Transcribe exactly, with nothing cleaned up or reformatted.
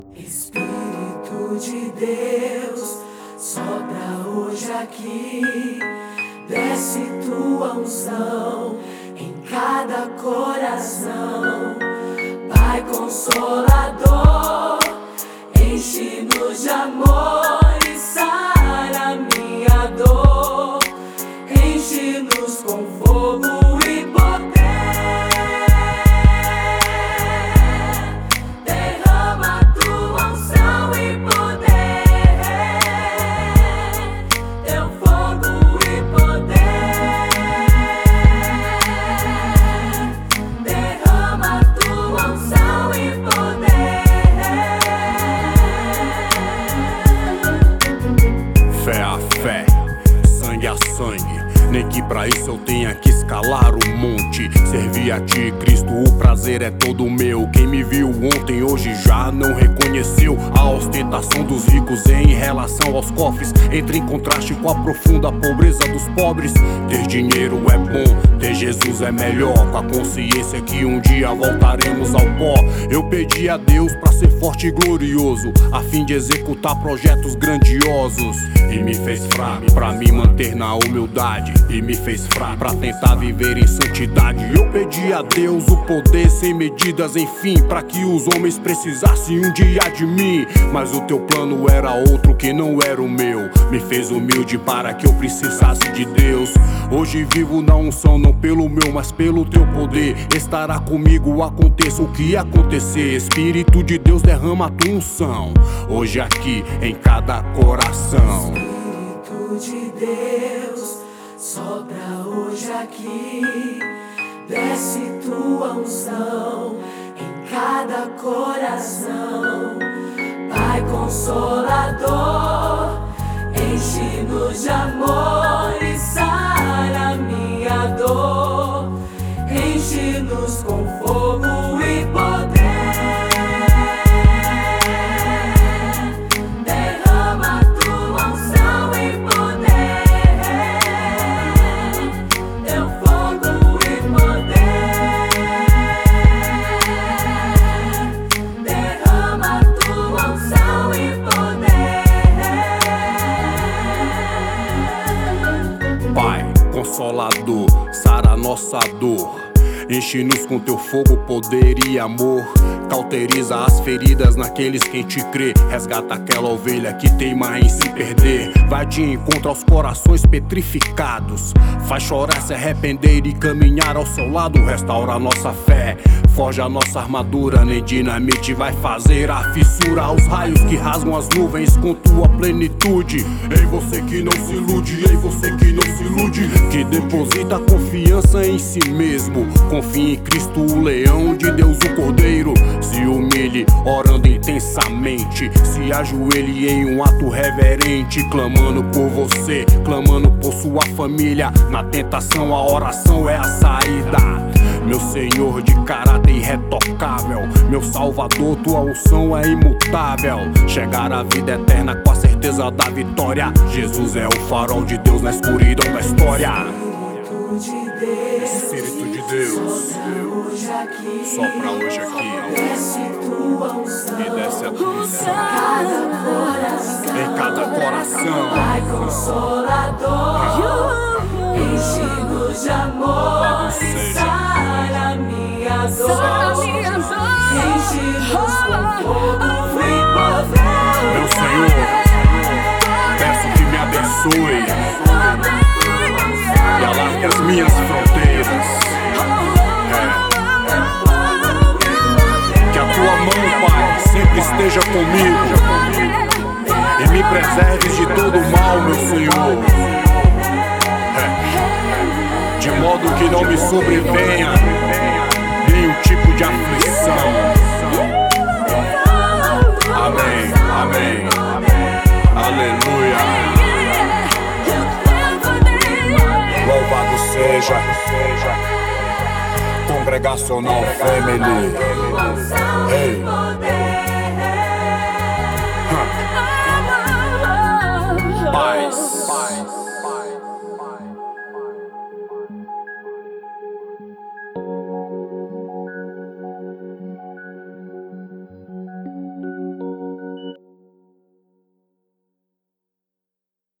Espírito de Deus, sopra hoje aqui, desce tua unção em cada coração. Pai Consolador, enche-nos de amor e sara minha dor, enche-nos com fogo e poder. Nem que pra isso eu tenha que escalar o monte. Servir a ti, Cristo, o prazer é todo meu. Quem me viu ontem, hoje já não reconheceu. A ostentação dos ricos em relação aos cofres entra em contraste com a profunda pobreza dos pobres. Ter dinheiro é bom, ter Jesus é melhor, com a consciência que um dia voltaremos ao pó. Eu pedi a Deus pra ser forte e glorioso, a fim de executar projetos grandiosos. E me fez fraco pra me manter na humildade, e me fez fraco pra tentar viver em santidade. Eu pedi a Deus o poder sem medidas, enfim, pra que os homens precisassem um dia de mim. Mas o teu plano era outro que não era o meu. Me fez humilde para que eu precisasse de Deus. Hoje vivo na unção, não pelo meu, mas pelo teu poder. Estará comigo, aconteça o que acontecer. Espírito de Deus, derrama a tua unção hoje aqui em cada coração. Espírito de Deus, sopra hoje aqui, desce tua unção em cada coração. Pai Consolador, enche-nos de amor e sara minha dor, enche-nos com fogo e poder. Consolador, sara nossa dor, enche-nos com teu fogo, poder e amor. Cauteriza as feridas naqueles que em ti crê. Resgata aquela ovelha que teima em se perder. Vai de encontro aos corações petrificados, faz chorar, se arrepender e caminhar ao seu lado. Restaura a nossa fé, forja a nossa armadura. Nem dinamite vai fazer a fissura aos raios que rasgam as nuvens com tua plenitude. Ei você que não se ilude, ei você que não se ilude, que deposita confiança em si mesmo. Confia em Cristo, o leão de Deus, o Cordeiro. Se humilhe, orando intensamente, se ajoelhe em um ato reverente, clamando por você, clamando por sua família. Na tentação a oração é a saída. Meu Senhor de caráter irretocável, meu Salvador, tua unção é imutável. Chegar à vida eterna com a certeza da vitória. Jesus é o farol de Deus na escuridão da história. Espírito de Deus, sopra hoje aqui, e desce a tua unção em cada coração. Pai Consolador, enche-nos de amor e sara minha dor, enche-nos com fogo e poder. Meu Senhor, peço que me abençoe e alargue as minhas fronteiras. É. Que a tua mão, Pai, sempre esteja comigo e me preserves de todo o mal, meu Senhor. É. De modo que não me sobrevenha nenhum tipo de aflição. Amém, amém, aleluia. Louvado seja Congregacional Family. Hey.